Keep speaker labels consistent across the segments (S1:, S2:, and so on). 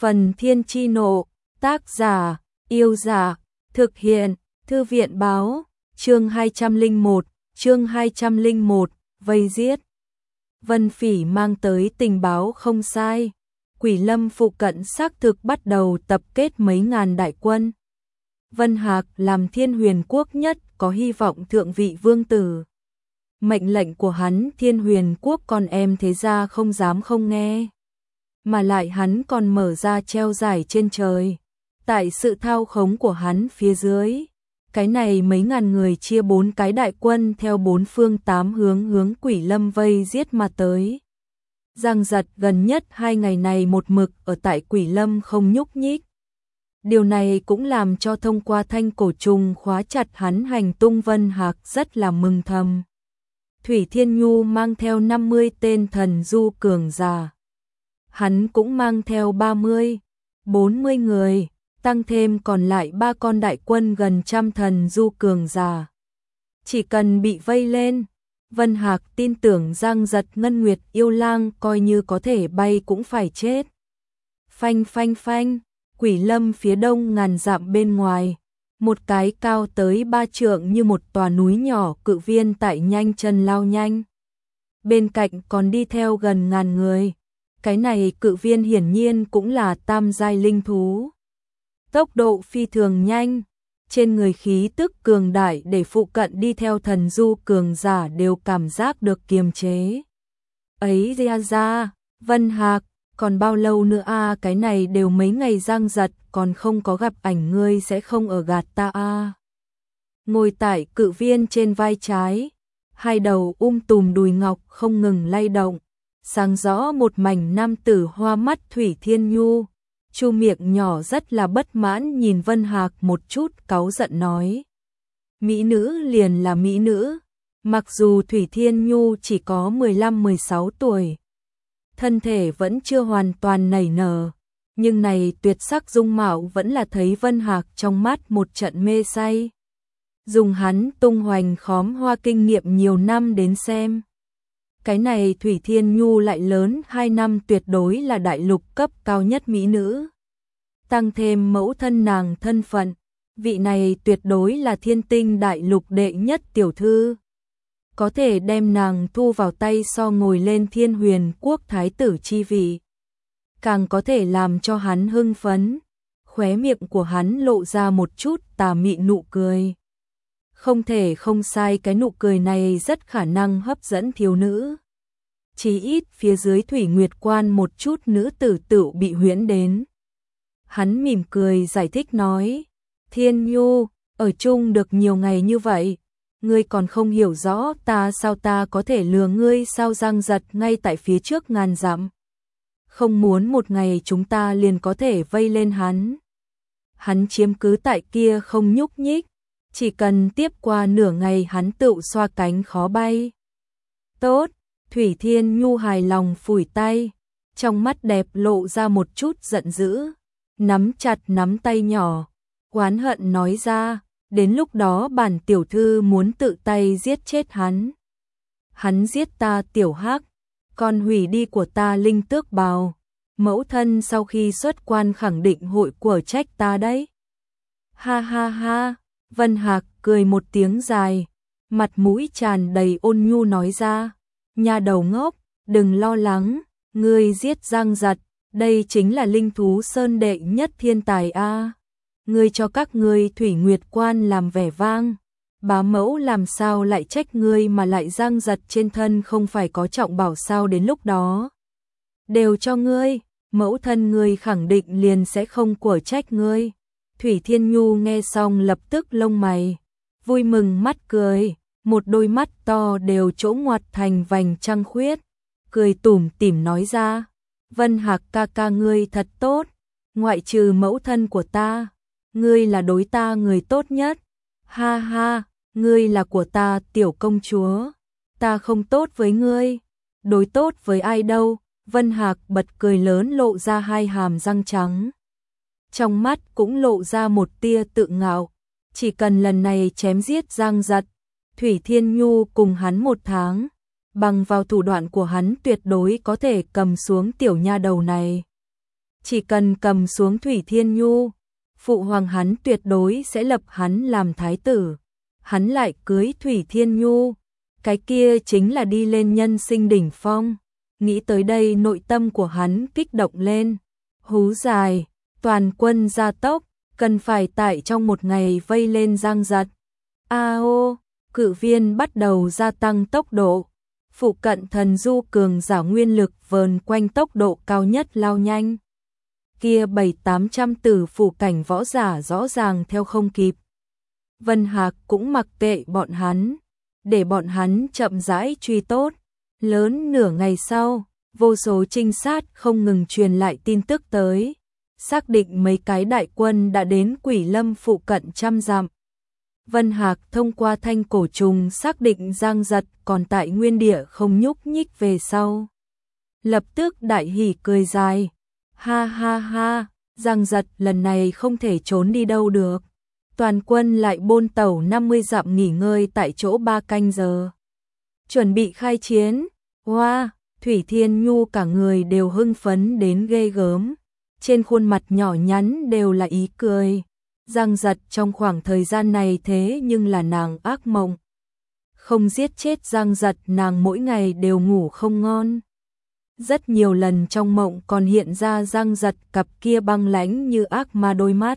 S1: Phần Thiên Chi Nộ, tác giả, Yêu Giả, thực hiện, Thư viện Báo, chương 201, vây giết. Vân Phỉ mang tới tình báo không sai, Quỷ Lâm phụ cận xác thực bắt đầu tập kết mấy ngàn đại quân. Vân Hạc làm Thiên Huyền Quốc nhất có hy vọng thượng vị vương tử. Mệnh lệnh của hắn Thiên Huyền Quốc con em thế gia không dám không nghe. Mà lại hắn còn mở ra treo giải trên trời. Tại sự thao khống của hắn phía dưới, cái này mấy ngàn người chia 4 cái đại quân theo 4 phương 8 hướng Quỷ Lâm vây giết mà tới. Giang Giật gần nhất 2 ngày này một mực ở tại Quỷ Lâm không nhúc nhích. Điều này cũng làm cho thông qua thanh cổ trùng khóa chặt hắn hành tung Vân Hạc rất là mừng thầm. Thủy Thiên Nhu mang theo 50 tên thần du cường giả. Hắn cũng mang theo 40 người, tăng thêm còn lại 3 con đại quân gần 100 thần du cường giả. Chỉ cần bị vây lên, Vân Hạc tin tưởng Giang Giật Ngân Nguyệt yêu lang coi như có thể bay cũng phải chết. Phanh phanh phanh, Quỷ Lâm phía đông ngàn dặm bên ngoài, một cái cao tới 3 trượng như một tòa núi nhỏ cự viên tại nhanh chân lao nhanh. Bên cạnh còn đi theo gần ngàn người. Cái này cự viên hiển nhiên cũng là tam giai linh thú. Tốc độ phi thường nhanh, trên người khí tức cường đại để phụ cận đi theo thần du cường giả đều cảm giác được kiềm chế. Ấy ra, Vân Hạc, còn bao lâu nữa a? Cái này đều mấy ngày Giang Giật còn không có gặp ảnh ngươi sẽ không ở gạt ta a. Ngồi tại cự viên trên vai trái, hai đầu tùm đùi ngọc không ngừng lay động. Sáng rõ một mảnh nam tử hoa mắt Thủy Thiên Nhu, chu miệng nhỏ rất là bất mãn nhìn Vân Hạc một chút cáu giận nói. Mỹ nữ liền là mỹ nữ, mặc dù Thủy Thiên Nhu chỉ có 15-16 tuổi, thân thể vẫn chưa hoàn toàn nảy nở, nhưng này tuyệt sắc dung mạo vẫn là thấy Vân Hạc trong mắt một trận mê say. Dùng hắn tung hoành khóm hoa kinh nghiệm nhiều năm đến xem. Cái này Thủy Thiên Nhu lại lớn 2 năm tuyệt đối là đại lục cấp cao nhất mỹ nữ. Tăng thêm mẫu thân nàng thân phận, vị này tuyệt đối là thiên tinh đại lục đệ nhất tiểu thư. Có thể đem nàng thu vào tay so ngồi lên Thiên Huyền Quốc thái tử chi vị. Càng có thể làm cho hắn hưng phấn, khóe miệng của hắn lộ ra một chút tà mị nụ cười. Không thể không sai, cái nụ cười này rất khả năng hấp dẫn thiếu nữ. Chí ít phía dưới Thủy Nguyệt Quan một chút nữ tử tựu bị huyễn đến. Hắn mỉm cười giải thích nói, Thiên Nhu, ở chung được nhiều ngày như vậy, ngươi còn không hiểu rõ ta sao ta có thể lừa ngươi sao? Giang Giật ngay tại phía trước ngàn dặm. Không muốn một ngày chúng ta liền có thể vây lên hắn. Hắn chiếm cứ tại kia không nhúc nhích. Chỉ cần tiếp qua nửa ngày hắn tựu xoa cánh khó bay. Tốt, Thủy Thiên Nhu hài lòng phủi tay, trong mắt đẹp lộ ra một chút giận dữ, nắm chặt nắm tay nhỏ, oán hận nói ra, đến lúc đó bản tiểu thư muốn tự tay giết chết hắn. Hắn giết ta tiểu hắc, còn hủy đi của ta linh tước bào, mẫu thân sau khi xuất quan khẳng định hội của trách ta đấy. Ha ha ha. Vân Hạc cười một tiếng dài, mặt mũi tràn đầy ôn nhu nói ra, nha đầu ngốc, đừng lo lắng, ngươi giết Giang Giật, đây chính là linh thú sơn đệ nhất thiên tài a. Ngươi cho các ngươi Thủy Nguyệt Quan làm vẻ vang, bá mẫu làm sao lại trách ngươi mà lại Giang Giật trên thân không phải có trọng bảo sao? Đến lúc đó đều cho ngươi, mẫu thân ngươi khẳng định liền sẽ không của trách ngươi. Thủy Thiên Nhu nghe xong lập tức lông mày, vui mừng mắt cười, một đôi mắt to đều chỗ ngoặt thành vành trăng khuyết, cười tủm tỉm nói ra, Vân Hạc ca ca ngươi thật tốt, ngoại trừ mẫu thân của ta, ngươi là đối ta người tốt nhất, ha ha, ngươi là của ta tiểu công chúa, ta không tốt với ngươi, đối tốt với ai đâu? Vân Hạc bật cười lớn lộ ra 2 hàm răng trắng. Trong mắt cũng lộ ra một tia tự ngạo, chỉ cần lần này chém giết Giang Giật, Thủy Thiên Nhu cùng hắn 1 tháng, bằng vào thủ đoạn của hắn tuyệt đối có thể cầm xuống tiểu nha đầu này. chỉ cần cầm xuống Thủy Thiên Nhu, phụ hoàng hắn tuyệt đối sẽ lập hắn làm thái tử. Hắn lại cưới Thủy Thiên Nhu, cái kia chính là đi lên nhân sinh đỉnh phong. Nghĩ tới đây nội tâm của hắn kích động lên, hú dài, toàn quân gia tốc, cần phải tại trong một ngày vây lên Giang Giật. Ao, cự viên bắt đầu gia tăng tốc độ, phụ cận thần du cường giả nguyên lực vờn quanh tốc độ cao nhất lao nhanh. Kia 700-800 tử phủ cảnh võ giả rõ ràng theo không kịp. Vân Hạc cũng mặc kệ bọn hắn, để bọn hắn chậm rãi truy tốt. Lớn nửa ngày sau, vô số trinh sát không ngừng truyền lại tin tức tới, xác định mấy cái đại quân đã đến Quỷ Lâm phụ cận trăm dặm. Vân Hạc thông qua thanh cổ trùng xác định Giang Giật còn tại nguyên địa không nhúc nhích về sau. Lập tức đại hỉ cười dài. Ha ha ha, Giang Giật lần này không thể trốn đi đâu được. Toàn quân lại bôn tẩu 50 dặm nghỉ ngơi tại chỗ 3 canh giờ. Chuẩn bị khai chiến. Hoa, Thủy Thiên Nhu cả người đều hưng phấn đến ghê gớm. Trên khuôn mặt nhỏ nhắn đều là ý cười. Giang Giật trong khoảng thời gian này thế nhưng là nàng ác mộng. Không giết chết Giang Giật nàng mỗi ngày đều ngủ không ngon. Rất nhiều lần trong mộng còn hiện ra Giang Giật cặp kia băng lãnh như ác ma đôi mắt.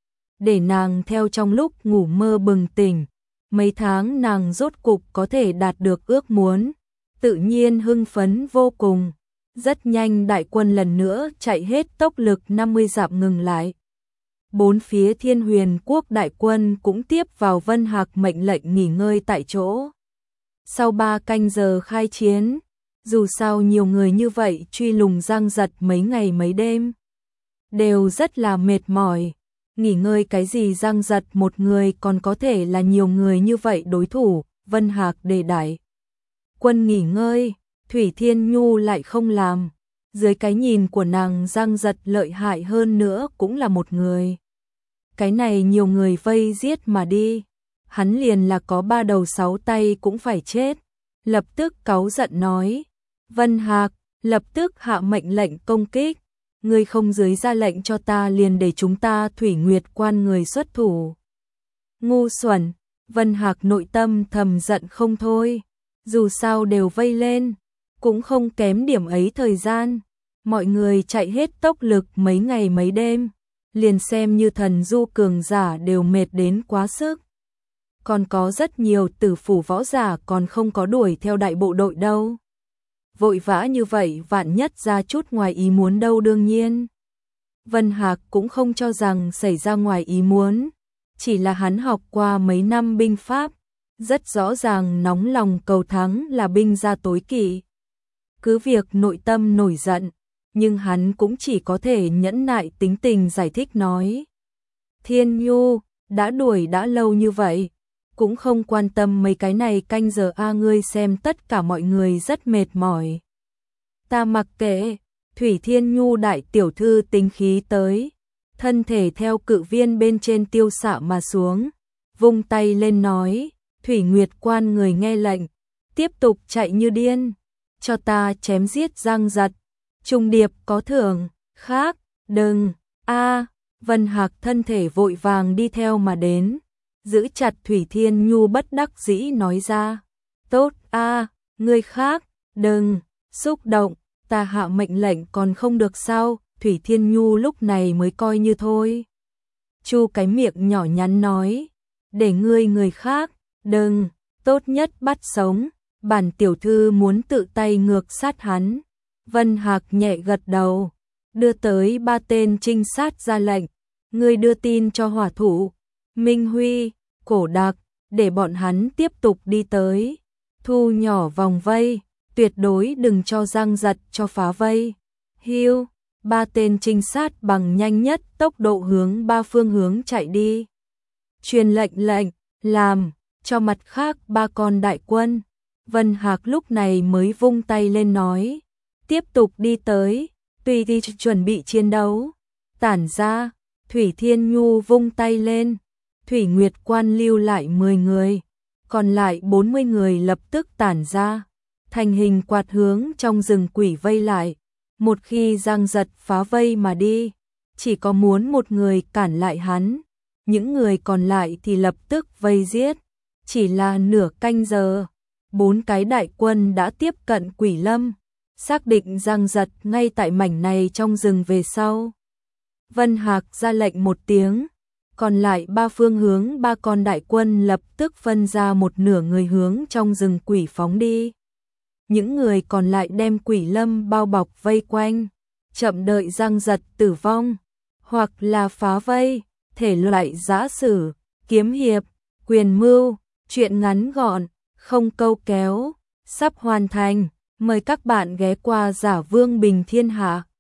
S1: Để nàng theo trong lúc ngủ mơ bừng tỉnh. Mấy tháng nàng rốt cục có thể đạt được ước muốn. Tự nhiên hưng phấn vô cùng. Rất nhanh đại quân lần nữa chạy hết tốc lực 50 dặm ngừng lại. Bốn phía Thiên Huyền quốc đại quân cũng tiếp vào Vân Hạc mệnh lệnh nghỉ ngơi tại chỗ. Sau 3 canh giờ khai chiến, dù sao nhiều người như vậy truy lùng Giang Giật mấy ngày mấy đêm, đều rất là mệt mỏi. Nghỉ ngơi cái gì, Giang Giật một người còn có thể là nhiều người như vậy đối thủ. Vân Hạc để đại quân nghỉ ngơi, Thủy Thiên Nhu lại không làm. Dưới cái nhìn của nàng Giang Giật lợi hại hơn nữa cũng là một người. Cái này nhiều người vây giết mà đi, hắn liền là có 3 đầu 6 tay cũng phải chết. Lập tức cáu giận nói, Vân Hạc, lập tức hạ mệnh lệnh công kích. Ngươi không dưới ra lệnh cho ta liền để chúng ta Thủy Nguyệt quan người xuất thủ. Ngu xuẩn, Vân Hạc nội tâm thầm giận không thôi. Dù sao đều vây lên, cũng không kém điểm ấy thời gian. Mọi người chạy hết tốc lực mấy ngày mấy đêm, liền xem như thần du cường giả đều mệt đến quá sức. Còn có rất nhiều tử phủ võ giả còn không có đuổi theo đại bộ đội đâu. Vội vã như vậy vạn nhất ra chút ngoài ý muốn đâu. Đương nhiên Vân Hạc cũng không cho rằng xảy ra ngoài ý muốn, chỉ là hắn học qua mấy năm binh pháp, rất rõ ràng nóng lòng cầu thắng là binh gia tối kỵ. Cứ việc nội tâm nổi giận, nhưng hắn cũng chỉ có thể nhẫn nại tính tình giải thích nói. Thiên Nhu, đã đuổi đã lâu như vậy, cũng không quan tâm mấy cái này canh giờ ngươi xem tất cả mọi người rất mệt mỏi. Ta mặc kệ, Thủy Thiên Nhu đại tiểu thư tính khí tới, thân thể theo cự viên bên trên tiêu xạ mà xuống, vung tay lên nói, Thủy Nguyệt quan người nghe lệnh, tiếp tục chạy như điên, cho ta chém giết Giang Giật, trùng điệp có thưởng, khác, đừng, Vân Hạc thân thể vội vàng đi theo mà đến, giữ chặt Thủy Thiên Nhu bất đắc dĩ nói ra, tốt ngươi khác, đừng, xúc động, ta hạ mệnh lệnh còn không được sao. Thủy Thiên Nhu lúc này mới coi như thôi. Chu cái miệng nhỏ nhắn nói, để người khác, đừng, tốt nhất bắt sống, bản tiểu thư muốn tự tay ngược sát hắn. Vân Hạc nhẹ gật đầu, đưa tới 3 tên trinh sát ra lệnh, ngươi đưa tin cho hỏa thủ, Minh Huy, Cổ Đạc, để bọn hắn tiếp tục đi tới, thu nhỏ vòng vây, tuyệt đối đừng cho Giang Giật cho phá vây. Hiu, 3 tên trinh sát bằng nhanh nhất tốc độ hướng 3 phương hướng chạy đi. Truyền lệnh, làm, cho mặt khác 3 con đại quân. Vân Hạc lúc này mới vung tay lên nói, tiếp tục đi tới, tùy đi chuẩn bị chiến đấu. Tản ra, Thủy Thiên Nhu vung tay lên, Thủy Nguyệt quan lưu lại 10 người, còn lại 40 người lập tức tản ra, thành hình quạt hướng trong rừng quỷ vây lại. Một khi Giang Giật phá vây mà đi, chỉ có muốn một người cản lại hắn, những người còn lại thì lập tức vây giết. Chỉ là nửa canh giờ, 4 cái đại quân đã tiếp cận Quỷ Lâm, xác định Giang Giật ngay tại mảnh này trong rừng về sau. Vân Hạc ra lệnh một tiếng, còn lại 3 phương hướng 3 con đại quân lập tức phân ra một nửa người hướng trong rừng quỷ phóng đi. Những người còn lại đem Quỷ Lâm bao bọc vây quanh, chậm đợi Giang Giật tử vong, hoặc là phá vây, thể loại giã sử, kiếm hiệp, quyền mưu, truyện ngắn gọn, không câu kéo, sắp hoàn thành. Mời các bạn ghé qua Giả Vương Bình Thiên Hạ.